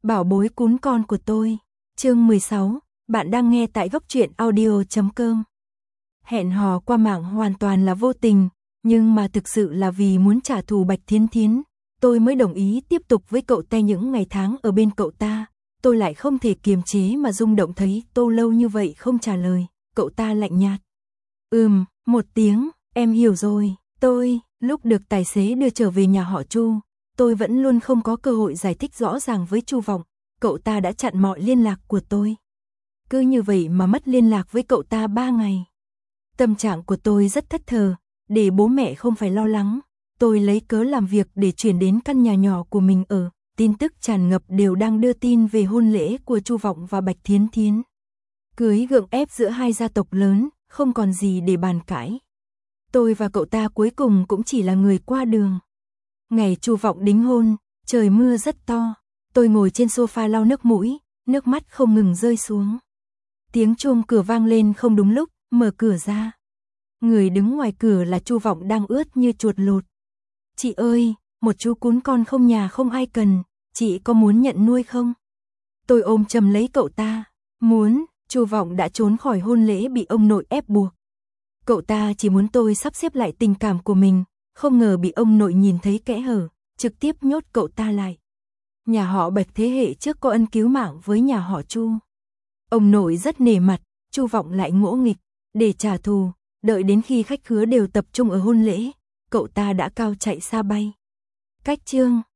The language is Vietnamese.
Bảo bối cún con của tôi. Chương 16, bạn đang nghe tại góc truyện audio.com. Hẹn hò qua mạng hoàn toàn là vô tình, nhưng mà thực sự là vì muốn trả thù Bạch Thiến Thiến, tôi mới đồng ý tiếp tục với cậu ta những ngày tháng ở bên cậu ta. Tôi lại không thể kiềm chế mà rung động thấy Tô Lâu như vậy không trả lời, cậu ta lạnh nhạt. Một tiếng, em hiểu rồi. Lúc được tài xế đưa trở về nhà họ Chu, tôi vẫn luôn không có cơ hội giải thích rõ ràng với Chu Vọng, cậu ta đã chặn mọi liên lạc của tôi. Cứ như vậy mà mất liên lạc với cậu ta 3 ngày. Tâm trạng của tôi rất thất thờ, để bố mẹ không phải lo lắng, tôi lấy cớ làm việc để chuyển đến căn nhà nhỏ của mình ở, tin tức tràn ngập đều đang đưa tin về hôn lễ của Chu Vọng và Bạch Thiến Thiến. Cưới gượng ép giữa hai gia tộc lớn, không còn gì để bàn cãi. Tôi và cậu ta cuối cùng cũng chỉ là người qua đường. Ngày Chu Vọng đính hôn, trời mưa rất to, tôi ngồi trên sofa lau nước mũi, nước mắt không ngừng rơi xuống. Tiếng chuông cửa vang lên không đúng lúc, mở cửa ra. Người đứng ngoài cửa là Chu Vọng đang ướt như chuột lột. Chị ơi, một chú cún con không nhà không ai cần, chị có muốn nhận nuôi không? Tôi ôm chầm lấy cậu ta, muốn. Chu Vọng đã trốn khỏi hôn lễ bị ông nội ép buộc. Cậu ta chỉ muốn tôi sắp xếp lại tình cảm của mình, không ngờ bị ông nội nhìn thấy kẽ hở, trực tiếp nhốt cậu ta lại. Nhà họ Bạch thế hệ trước có ân cứu mạng với nhà họ Chu. Ông nội rất nể mặt, Chu Vọng lại ngỗ nghịch, để trả thù, đợi đến khi khách khứa đều tập trung ở hôn lễ, cậu ta đã cao chạy xa bay. Cách chương